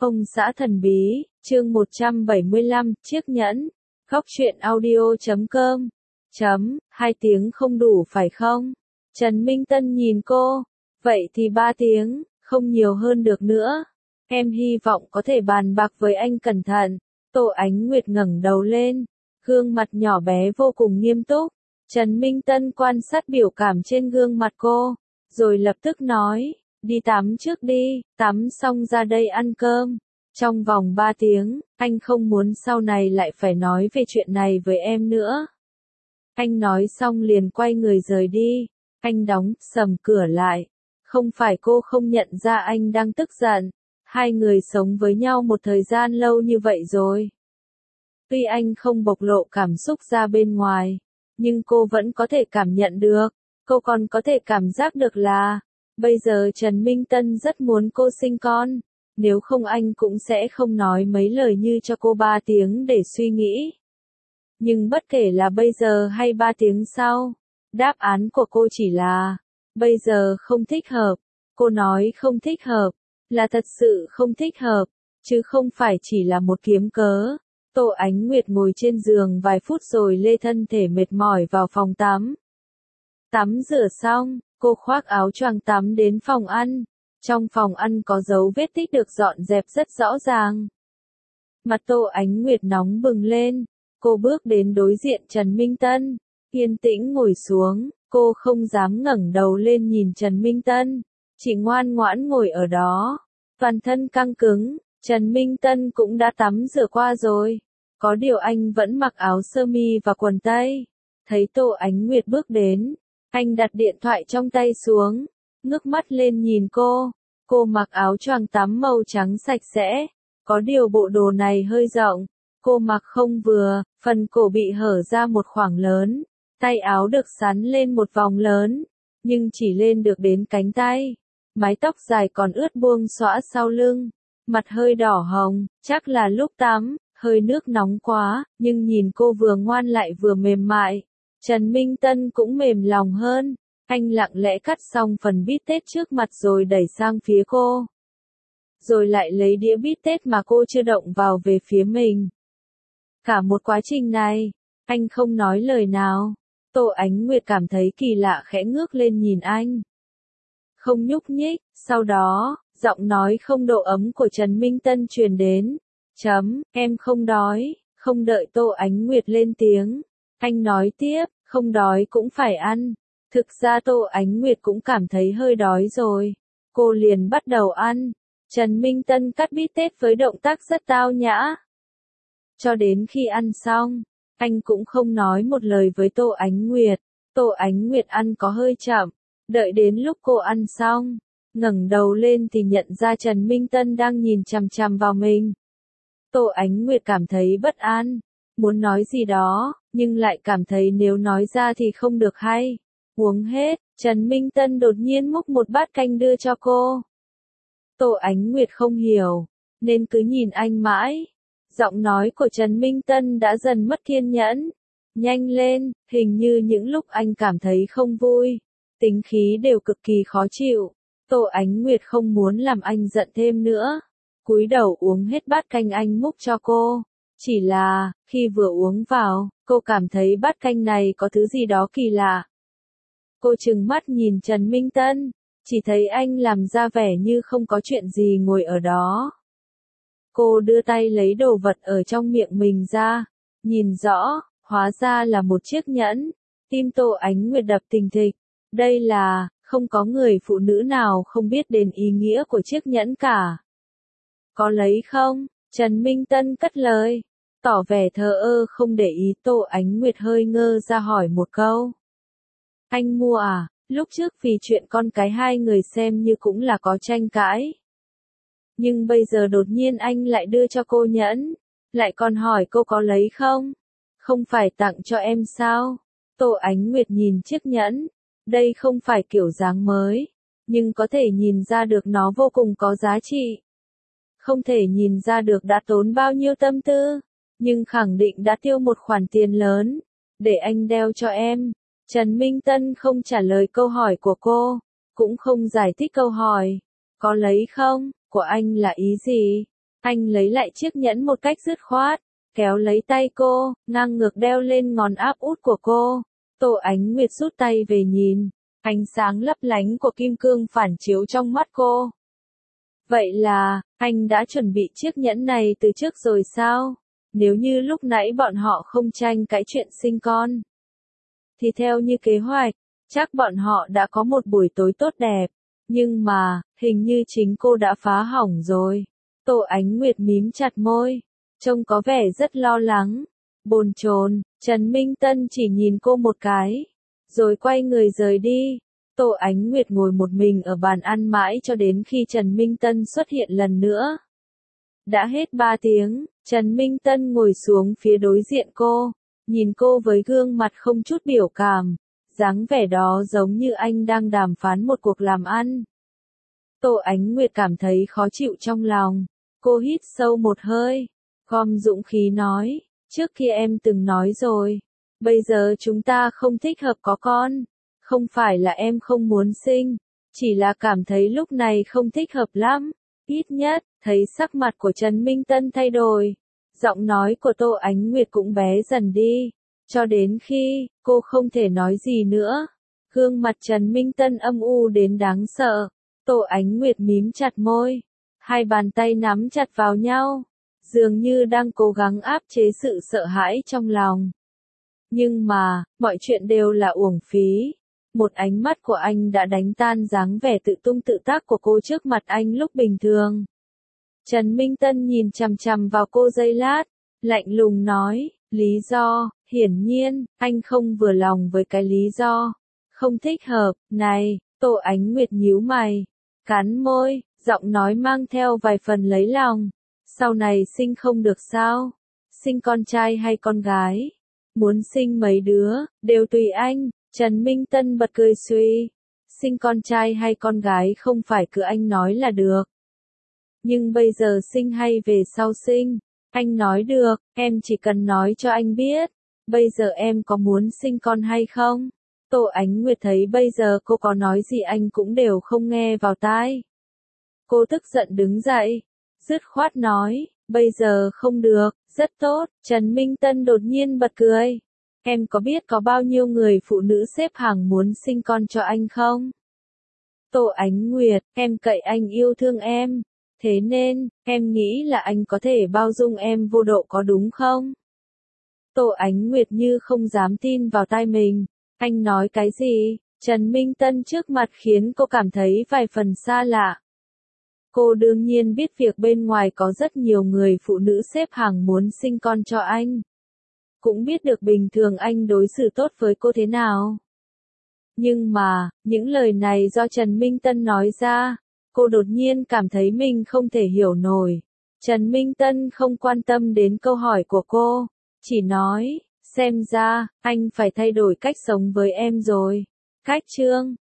Ông xã thần bí, chương 175, chiếc nhẫn. Góc truyện audio.com. 2 tiếng không đủ phải không? Trần Minh Tân nhìn cô. Vậy thì 3 tiếng, không nhiều hơn được nữa. Em hy vọng có thể bàn bạc với anh cẩn thận. Tô Ánh Nguyệt ngẩng đầu lên. Gương mặt nhỏ bé vô cùng nghiêm túc. Trần Minh Tân quan sát biểu cảm trên gương mặt cô. Rồi lập tức nói. Đi tắm trước đi, tắm xong ra đây ăn cơm. Trong vòng 3 tiếng, anh không muốn sau này lại phải nói về chuyện này với em nữa. Anh nói xong liền quay người rời đi. Anh đóng sầm cửa lại. Không phải cô không nhận ra anh đang tức giận. Hai người sống với nhau một thời gian lâu như vậy rồi. Tuy anh không bộc lộ cảm xúc ra bên ngoài, nhưng cô vẫn có thể cảm nhận được. Cô còn có thể cảm giác được là bây giờ Trần Minh Tân rất muốn cô sinh con, nếu không anh cũng sẽ không nói mấy lời như cho cô 3 tiếng để suy nghĩ. Nhưng bất kể là bây giờ hay 3 tiếng sau, đáp án của cô chỉ là, bây giờ không thích hợp. Cô nói không thích hợp, là thật sự không thích hợp, chứ không phải chỉ là một kiếm cớ. Tô Ánh Nguyệt ngồi trên giường vài phút rồi lê thân thể mệt mỏi vào phòng tắm. Tắm rửa xong, cô khoác áo choàng tắm đến phòng ăn. Trong phòng ăn có dấu vết tích được dọn dẹp rất rõ ràng. Mặt Tô Ánh Nguyệt nóng bừng lên. Cô bước đến đối diện Trần Minh Tân. Yên tĩnh ngồi xuống, cô không dám ngẩng đầu lên nhìn Trần Minh Tân. Chỉ ngoan ngoãn ngồi ở đó. Toàn thân căng cứng, Trần Minh Tân cũng đã tắm rửa qua rồi. Có điều anh vẫn mặc áo sơ mi và quần tây. Thấy Tô Ánh Nguyệt bước đến. Anh đặt điện thoại trong tay xuống, ngước mắt lên nhìn cô. Cô mặc áo choàng tắm màu trắng sạch sẽ, có điều bộ đồ này hơi rộng. Cô mặc không vừa, phần cổ bị hở ra một khoảng lớn, tay áo được xắn lên một vòng lớn, nhưng chỉ lên được đến cánh tay. Mái tóc dài còn ướt buông xõa sau lưng, mặt hơi đỏ hồng, chắc là lúc tắm, hơi nước nóng quá, nhưng nhìn cô vừa ngoan lại vừa mềm mại. Trần Minh Tân cũng mềm lòng hơn, anh lặng lẽ cắt xong phần bít tết trước mặt rồi đẩy sang phía cô. Rồi lại lấy đĩa bít tết mà cô chưa động vào về phía mình. Cả một quá trình này, anh không nói lời nào. Tô Ánh Nguyệt cảm thấy kỳ lạ khẽ ngước lên nhìn anh. Không nhúc nhích, sau đó, giọng nói không độ ấm của Trần Minh Tân truyền đến. Em không đói, không đợi Tô Ánh Nguyệt lên tiếng. Anh nói tiếp, không đói cũng phải ăn. Thực ra Tô Ánh Nguyệt cũng cảm thấy hơi đói rồi. Cô liền bắt đầu ăn. Trần Minh Tân cắt bít tết với động tác rất tao nhã. Cho đến khi ăn xong, anh cũng không nói một lời với Tô Ánh Nguyệt. Tô Ánh Nguyệt ăn có hơi chậm. Đợi đến lúc cô ăn xong, ngẩng đầu lên thì nhận ra Trần Minh Tân đang nhìn chằm chằm vào mình. Tô Ánh Nguyệt cảm thấy bất an. Muốn nói gì đó, nhưng lại cảm thấy nếu nói ra thì không được hay. Uống hết, Trần Minh Tân đột nhiên múc một bát canh đưa cho cô. Tô Ánh Nguyệt không hiểu, nên cứ nhìn anh mãi. Giọng nói của Trần Minh Tân đã dần mất kiên nhẫn. Nhanh lên, hình như những lúc anh cảm thấy không vui, tính khí đều cực kỳ khó chịu. Tô Ánh Nguyệt không muốn làm anh giận thêm nữa. Cúi đầu uống hết bát canh anh múc cho cô. Chỉ là, khi vừa uống vào, cô cảm thấy bát canh này có thứ gì đó kỳ lạ. Cô trừng mắt nhìn Trần Minh Tân, chỉ thấy anh làm ra vẻ như không có chuyện gì ngồi ở đó. Cô đưa tay lấy đồ vật ở trong miệng mình ra, nhìn rõ, hóa ra là một chiếc nhẫn. Tim Tô Ánh Nguyệt đập thình thịch. Đây là, không có người phụ nữ nào không biết đến ý nghĩa của chiếc nhẫn cả. Có lấy không? Trần Minh Tân cất lời. Tỏ vẻ thờ ơ không để ý. Tô Ánh Nguyệt hơi ngơ ra hỏi một câu. Anh mua à? Lúc trước vì chuyện con cái hai người xem như cũng là có tranh cãi. Nhưng bây giờ đột nhiên anh lại đưa cho cô nhẫn. Lại còn hỏi cô có lấy không? Không phải tặng cho em sao? Tô Ánh Nguyệt nhìn chiếc nhẫn. Đây không phải kiểu dáng mới, nhưng có thể nhìn ra được nó vô cùng có giá trị. Không thể nhìn ra được đã tốn bao nhiêu tâm tư, nhưng khẳng định đã tiêu một khoản tiền lớn, để anh đeo cho em. Trần Minh Tân không trả lời câu hỏi của cô, cũng không giải thích câu hỏi. Có lấy không, của anh là ý gì? Anh lấy lại chiếc nhẫn một cách dứt khoát, kéo lấy tay cô, ngang ngược đeo lên ngón áp út của cô. Tô Ánh Nguyệt rút tay về nhìn, ánh sáng lấp lánh của kim cương phản chiếu trong mắt cô. Vậy là, anh đã chuẩn bị chiếc nhẫn này từ trước rồi sao? Nếu như lúc nãy bọn họ không tranh cãi chuyện sinh con, thì theo như kế hoạch, chắc bọn họ đã có một buổi tối tốt đẹp. Nhưng mà, hình như chính cô đã phá hỏng rồi. Tô Ánh Nguyệt mím chặt môi, trông có vẻ rất lo lắng, bồn chồn. Trần Minh Tân chỉ nhìn cô một cái, rồi quay người rời đi. Tô Ánh Nguyệt ngồi một mình ở bàn ăn mãi cho đến khi Trần Minh Tân xuất hiện lần nữa. Đã hết 3 tiếng, Trần Minh Tân ngồi xuống phía đối diện cô, nhìn cô với gương mặt không chút biểu cảm, dáng vẻ đó giống như anh đang đàm phán một cuộc làm ăn. Tô Ánh Nguyệt cảm thấy khó chịu trong lòng, cô hít sâu một hơi, gom dũng khí nói, trước kia em từng nói rồi, bây giờ chúng ta không thích hợp có con, không phải là em không muốn sinh, chỉ là cảm thấy lúc này không thích hợp lắm. Ít nhất, thấy sắc mặt của Trần Minh Tân thay đổi, giọng nói của Tô Ánh Nguyệt cũng bé dần đi, cho đến khi cô không thể nói gì nữa. Gương mặt Trần Minh Tân âm u đến đáng sợ. Tô Ánh Nguyệt mím chặt môi, hai bàn tay nắm chặt vào nhau, dường như đang cố gắng áp chế sự sợ hãi trong lòng. Nhưng mà, mọi chuyện đều là uổng phí. Một ánh mắt của anh đã đánh tan dáng vẻ tự tung tự tác của cô trước mặt anh lúc bình thường. Trần Minh Tân nhìn chằm chằm vào cô giây lát, lạnh lùng nói, lý do, hiển nhiên, anh không vừa lòng với cái lý do. Không thích hợp, này, Tô Ánh Nguyệt nhíu mày, cắn môi, giọng nói mang theo vài phần lấy lòng. Sau này sinh không được sao? Sinh con trai hay con gái? Muốn sinh mấy đứa, đều tùy anh. Trần Minh Tân bật cười suy. Sinh con trai hay con gái không phải cứ anh nói là được. Nhưng bây giờ sinh hay về sau sinh? Anh nói được, em chỉ cần nói cho anh biết. Bây giờ em có muốn sinh con hay không? Tô Ánh Nguyệt thấy bây giờ cô có nói gì anh cũng đều không nghe vào tai. Cô tức giận đứng dậy, dứt khoát nói, bây giờ không được, rất tốt. Trần Minh Tân đột nhiên bật cười. Em có biết có bao nhiêu người phụ nữ xếp hàng muốn sinh con cho anh không? Tô Ánh Nguyệt, em cậy anh yêu thương em. Thế nên, em nghĩ là anh có thể bao dung em vô độ có đúng không? Tô Ánh Nguyệt như không dám tin vào tai mình. Anh nói cái gì? Trần Minh Tân trước mặt khiến cô cảm thấy vài phần xa lạ. Cô đương nhiên biết việc bên ngoài có rất nhiều người phụ nữ xếp hàng muốn sinh con cho anh. Cũng biết được bình thường anh đối xử tốt với cô thế nào. Nhưng mà, những lời này do Trần Minh Tân nói ra, cô đột nhiên cảm thấy mình không thể hiểu nổi. Trần Minh Tân không quan tâm đến câu hỏi của cô, chỉ nói, xem ra, anh phải thay đổi cách sống với em rồi. Cách chương